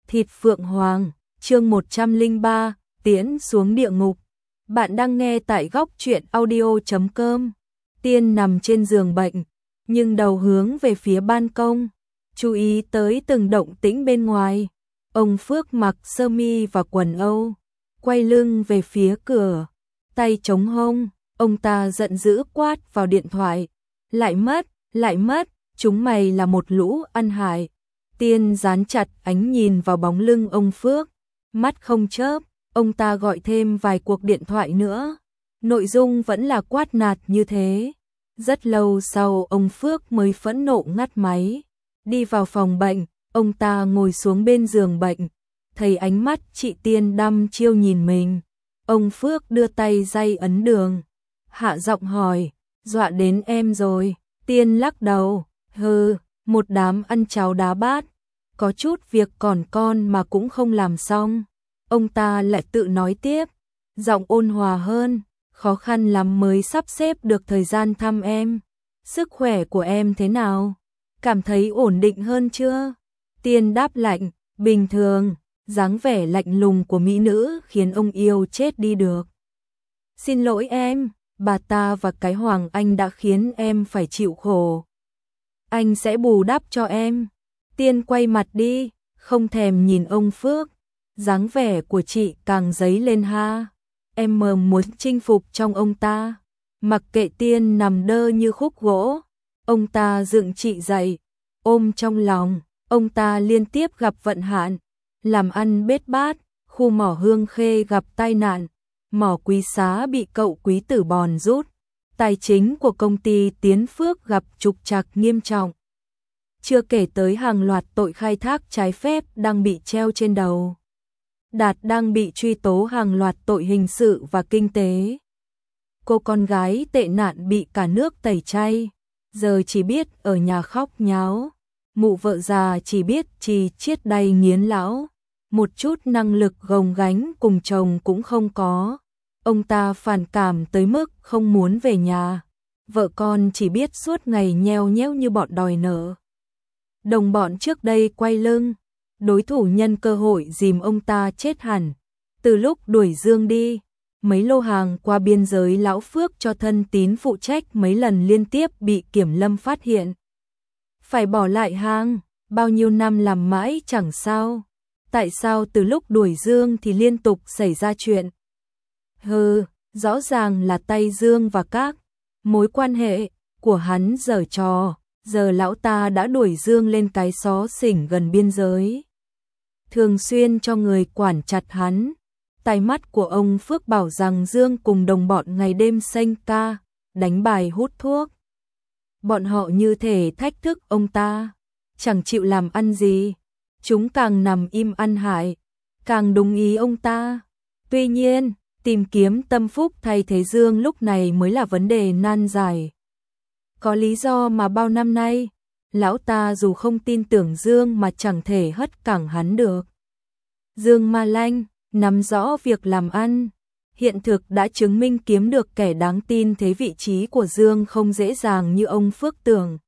Thịt Phượng Hoàng, chương 103, tiễn xuống địa ngục. Bạn đang nghe tại góc truyện audio.com. Tiên nằm trên giường bệnh, nhưng đầu hướng về phía ban công, chú ý tới từng động tĩnh bên ngoài. Ông Phước mặc sơ mi và quần Âu, quay lưng về phía cửa, tay chống hông, ông ta giận dữ quát vào điện thoại. Lại mất, chúng mày là một lũ ăn hại. Tiên dán chặt ánh nhìn vào bóng lưng ông Phước, mắt không chớp, ông ta gọi thêm vài cuộc điện thoại nữa. Nội dung vẫn là quát nạt như thế. Rất lâu sau ông Phước mới phẫn nộ ngắt máy. Đi vào phòng bệnh, ông ta ngồi xuống bên giường bệnh, thấy ánh mắt chị Tiên đăm chiêu nhìn mình. Ông Phước đưa tay day ấn đường, hạ giọng hỏi, dọa đến em rồi. Tiên lắc đầu, hừ, một đám ăn cháo đá bát, có chút việc còn con mà cũng không làm xong. Ông ta lại tự nói tiếp, giọng ôn hòa hơn, khó khăn lắm mới sắp xếp được thời gian thăm em. Sức khỏe của em thế nào? Cảm thấy ổn định hơn chưa? Tiên đáp lạnh, bình thường. Dáng vẻ lạnh lùng của mỹ nữ khiến ông yêu chết đi được. Xin lỗi em, bà ta và cái Hoàng Anh đã khiến em phải chịu khổ. Anh sẽ bù đắp cho em. Tiên quay mặt đi, không thèm nhìn ông Phước. Dáng vẻ của chị càng dấy lên ha. Em muốn chinh phục trong ông ta. Mặc kệ Tiên nằm đơ như khúc gỗ, ông ta dựng chị dậy, ôm trong lòng. Ông ta liên tiếp gặp vận hạn, làm ăn bết bát, khu mỏ Hương Khê gặp tai nạn, mỏ Quý Xá bị cậu Quý Tử bòn rút, tài chính của công ty Tiến Phước gặp trục trặc nghiêm trọng. Chưa kể tới hàng loạt tội khai thác trái phép đang bị treo trên đầu. Đạt đang bị truy tố hàng loạt tội hình sự và kinh tế. Cô con gái tệ nạn bị cả nước tẩy chay, giờ chỉ biết ở nhà khóc nháo. Mụ vợ già chỉ biết chỉ chiết đay nghiến lão, một chút năng lực gồng gánh cùng chồng cũng không có. Ông ta phản cảm tới mức không muốn về nhà. Vợ con chỉ biết suốt ngày nheo nhéo như bọn đòi nợ. Đồng bọn trước đây quay lưng, đối thủ nhân cơ hội dìm ông ta chết hẳn. Từ lúc đuổi Dương đi, mấy lô hàng qua biên giới lão Phước cho thân tín phụ trách mấy lần liên tiếp bị kiểm lâm phát hiện. Phải bỏ lại hàng, bao nhiêu năm làm mãi chẳng sao. Tại sao từ lúc đuổi Dương thì liên tục xảy ra chuyện? Rõ ràng là tay Dương và các mối quan hệ của hắn giở trò. Giờ lão ta đã đuổi Dương lên cái xó xỉnh gần biên giới, thường xuyên cho người quản chặt hắn. Tai mắt của ông Phước bảo rằng Dương cùng đồng bọn ngày đêm xanh ca, đánh bài hút thuốc. Bọn họ như thể thách thức ông ta, chẳng chịu làm ăn gì. Chúng càng nằm im ăn hại, càng đúng ý ông ta. Tuy nhiên, tìm kiếm tâm phúc thay thế Dương lúc này mới là vấn đề nan giải. Có lý do mà bao năm nay, lão ta dù không tin tưởng Dương mà chẳng thể hất cẳng hắn được. Dương ma lanh, nắm rõ việc làm ăn. Hiện thực đã chứng minh kiếm được kẻ đáng tin thế vị trí của Dương không dễ dàng như ông Phước tưởng.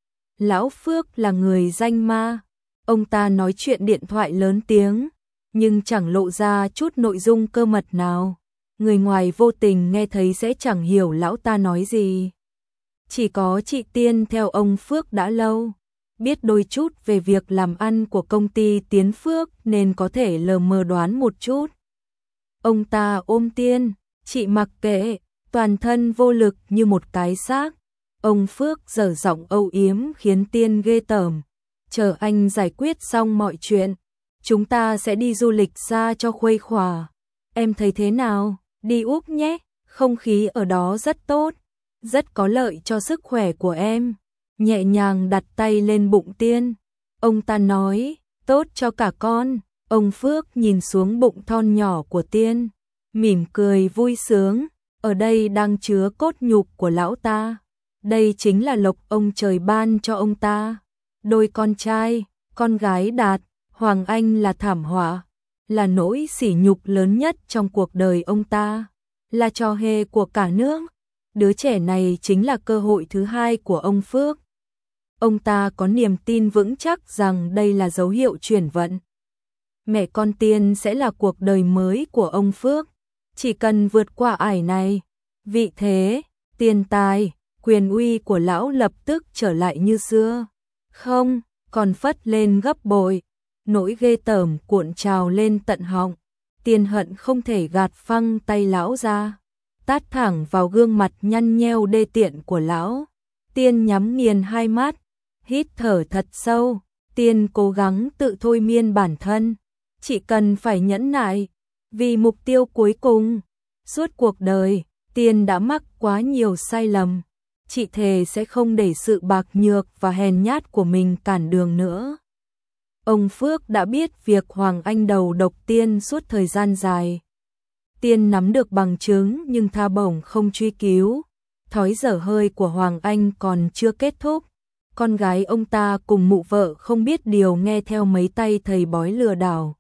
Lão Phước là người danh ma. Ông ta nói chuyện điện thoại lớn tiếng, nhưng chẳng lộ ra chút nội dung cơ mật nào. Người ngoài vô tình nghe thấy sẽ chẳng hiểu lão ta nói gì. Chỉ có chị Tiên theo ông Phước đã lâu, biết đôi chút về việc làm ăn của công ty Tiến Phước nên có thể lờ mờ đoán một chút. Ông ta ôm Tiên, chị mặc kệ, toàn thân vô lực như một cái xác. Ông Phước dở giọng âu yếm khiến Tiên ghê tởm. Chờ anh giải quyết xong mọi chuyện, chúng ta sẽ đi du lịch xa cho khuây khỏa. Em thấy thế nào? Đi Úc nhé, không khí ở đó rất tốt, rất có lợi cho sức khỏe của em. Nhẹ nhàng đặt tay lên bụng Tiên. Ông ta nói, tốt cho cả con. Ông Phước nhìn xuống bụng thon nhỏ của Tiên, mỉm cười vui sướng. Ở đây đang chứa cốt nhục của lão ta. Đây chính là lộc ông trời ban cho ông ta. Đôi con trai, con gái Đạt, Hoàng Anh là thảm họa, là nỗi sỉ nhục lớn nhất trong cuộc đời ông ta, là trò hề của cả nước. Đứa trẻ này chính là cơ hội thứ hai của ông Phước. Ông ta có niềm tin vững chắc rằng đây là dấu hiệu chuyển vận. mẹ con Tiên sẽ là cuộc đời mới của ông Phước, chỉ cần vượt qua ải này, vị thế, tiền tài, quyền uy của lão lập tức trở lại như xưa. Không, còn phất lên gấp bội, nỗi ghê tởm cuộn trào lên tận họng. Tiên hận không thể gạt phăng tay lão ra, tát thẳng vào gương mặt nhăn nheo đê tiện của lão. Tiên nhắm nghiền hai mắt, hít thở thật sâu. Tiên cố gắng tự thôi miên bản thân, chỉ cần phải nhẫn nại, vì mục tiêu cuối cùng. Suốt cuộc đời, Tiên đã mắc quá nhiều sai lầm, chị thề sẽ không để sự bạc nhược và hèn nhát của mình cản đường nữa. Ông Phước đã biết việc Hoàng Anh đầu độc Tiên suốt thời gian dài. Tiên nắm được bằng chứng nhưng tha bổng không truy cứu. Thói dở hơi của Hoàng Anh còn chưa kết thúc. Con gái ông ta cùng mụ vợ không biết điều nghe theo mấy tay thầy bói lừa đảo,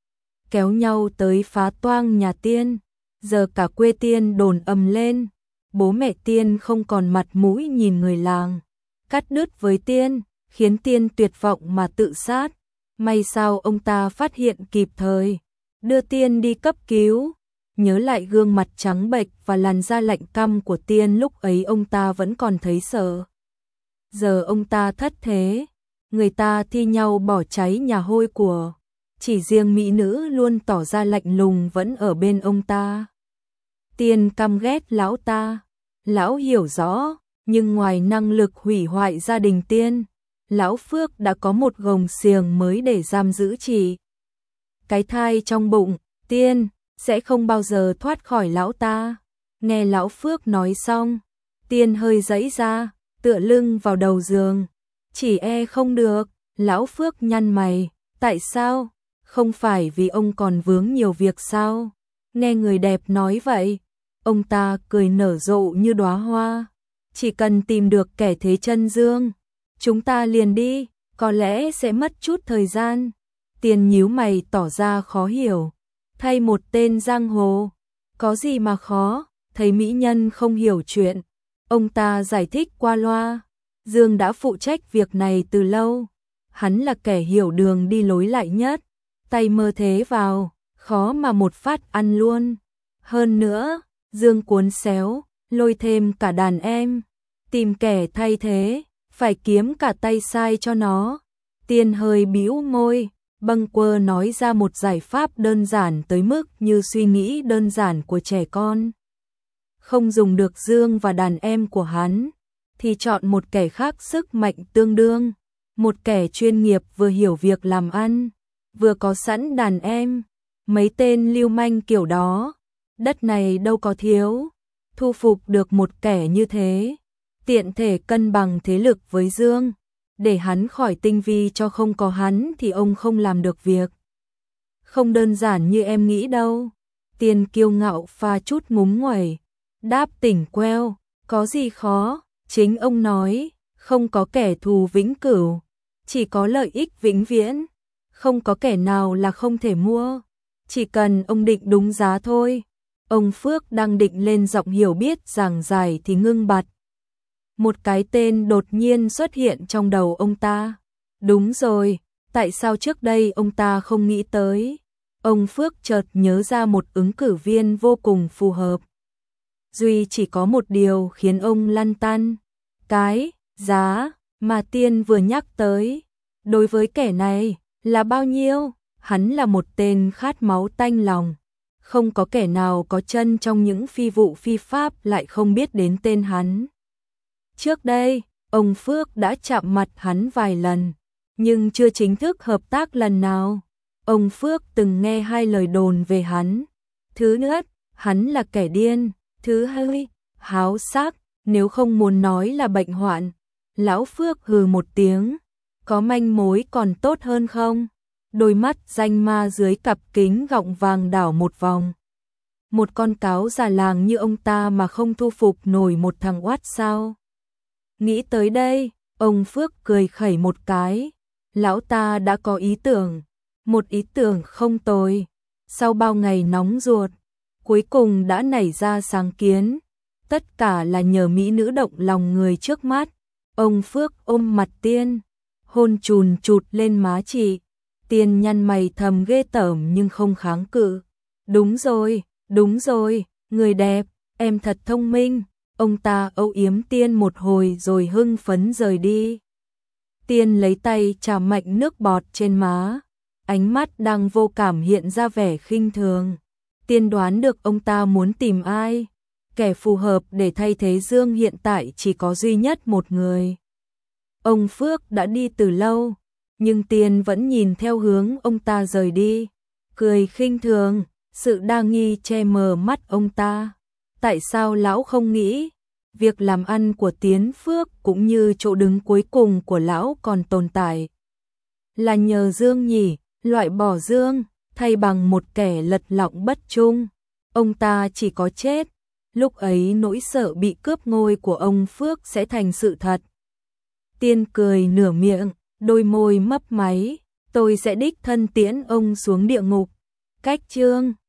kéo nhau tới phá toang nhà Tiên. Giờ cả quê Tiên đồn ầm lên, bố mẹ Tiên không còn mặt mũi nhìn người làng, cắt đứt với Tiên, khiến Tiên tuyệt vọng mà tự sát. May sao ông ta phát hiện kịp thời, đưa Tiên đi cấp cứu. Nhớ lại gương mặt trắng bệch và làn da lạnh căm của Tiên lúc ấy, ông ta vẫn còn thấy sợ. Giờ ông ta thất thế, người ta thi nhau bỏ cháy nhà hôi của, chỉ riêng mỹ nữ luôn tỏ ra lạnh lùng vẫn ở bên ông ta. Tiên căm ghét lão ta, lão hiểu rõ, nhưng ngoài năng lực hủy hoại gia đình Tiên, lão Phước đã có một gồng xiềng mới để giam giữ chị. Cái thai trong bụng Tiên sẽ không bao giờ thoát khỏi lão ta. Nghe lão Phước nói xong, Tiên hơi giãy ra, tựa lưng vào đầu giường. Chỉ e không được. Lão Phước nhăn mày, tại sao? Không phải vì ông còn vướng nhiều việc sao? Nghe người đẹp nói vậy, ông ta cười nở rộ như đóa hoa. Chỉ cần tìm được kẻ thế chân dương, chúng ta liền đi, có lẽ sẽ mất chút thời gian. Tiên nhíu mày tỏ ra khó hiểu. Thay một tên giang hồ, có gì mà khó? Thấy mỹ nhân không hiểu chuyện, ông ta giải thích qua loa. Dương đã phụ trách việc này từ lâu, hắn là kẻ hiểu đường đi lối lại nhất, tay mơ thế vào, khó mà một phát ăn luôn. Hơn nữa, Dương cuốn xéo, lôi thêm cả đàn em, tìm kẻ thay thế, phải kiếm cả tay sai cho nó. Tiên hơi bĩu môi, bâng quơ nói ra một giải pháp đơn giản tới mức như suy nghĩ đơn giản của trẻ con. Không dùng được Dương và đàn em của hắn, thì chọn một kẻ khác sức mạnh tương đương, một kẻ chuyên nghiệp vừa hiểu việc làm ăn, vừa có sẵn đàn em. Mấy tên lưu manh kiểu đó, đất này đâu có thiếu, thu phục được một kẻ như thế, tiện thể cân bằng thế lực với Dương, để hắn khỏi tinh vi, cho không có hắn thì ông không làm được việc. Không đơn giản như em nghĩ đâu. Tiên kiêu ngạo pha chút ngúng nguẩy, đáp tỉnh queo, có gì khó, chính ông nói, không có kẻ thù vĩnh cửu, chỉ có lợi ích vĩnh viễn, không có kẻ nào là không thể mua, chỉ cần ông định đúng giá thôi. Ông Phước đang định lên giọng hiểu biết giảng giải thì ngưng bặt. Một cái tên đột nhiên xuất hiện trong đầu ông ta. Đúng rồi, tại sao trước đây ông ta không nghĩ tới? Ông Phước chợt nhớ ra một ứng cử viên vô cùng phù hợp. Duy chỉ có một điều khiến ông lăn tăn. Cái giá mà Tiên vừa nhắc tới, đối với kẻ này, là bao nhiêu? Hắn là một tên khát máu tanh lòng. Không có kẻ nào có chân trong những phi vụ phi pháp lại không biết đến tên hắn. Trước đây, ông Phước đã chạm mặt hắn vài lần, nhưng chưa chính thức hợp tác lần nào. Ông Phước từng nghe hai lời đồn về hắn. Thứ nhất, hắn là kẻ điên. Thứ hai, háo sắc, nếu không muốn nói là bệnh hoạn. Lão Phước hừ một tiếng, có manh mối còn tốt hơn không? Đôi mắt danh ma dưới cặp kính gọng vàng đảo một vòng. Một con cáo già làng như ông ta mà không thu phục nổi một thằng oát sao? Nghĩ tới đây, ông Phước cười khẩy một cái. Lão ta đã có ý tưởng, một ý tưởng không tồi. Sau bao ngày nóng ruột, cuối cùng đã nảy ra sáng kiến. Tất cả là nhờ mỹ nữ động lòng người trước mắt. Ông Phước ôm mặt Tiên, hôn chùn chụt lên má chị. Tiên nhăn mày thầm ghê tởm nhưng không kháng cự. Đúng rồi, người đẹp, em thật thông minh. Ông ta âu yếm Tiên một hồi rồi hưng phấn rời đi. Tiên lấy tay chà mạnh nước bọt trên má, ánh mắt đang vô cảm hiện ra vẻ khinh thường. Tiên đoán được ông ta muốn tìm ai, kẻ phù hợp để thay thế Dương hiện tại chỉ có duy nhất một người. Ông Phước đã đi từ lâu, nhưng Tiên vẫn nhìn theo hướng ông ta rời đi, cười khinh thường, sự đa nghi che mờ mắt ông ta. Tại sao lão không nghĩ, việc làm ăn của Tiến Phước cũng như chỗ đứng cuối cùng của lão còn tồn tại là nhờ Dương nhỉ, loại bỏ Dương, thay bằng một kẻ lật lọng bất trung. Ông ta chỉ có chết, lúc ấy nỗi sợ bị cướp ngôi của ông Phước sẽ thành sự thật. Tiên cười nửa miệng, đôi môi mấp máy, tôi sẽ đích thân tiễn ông xuống địa ngục. Cách chương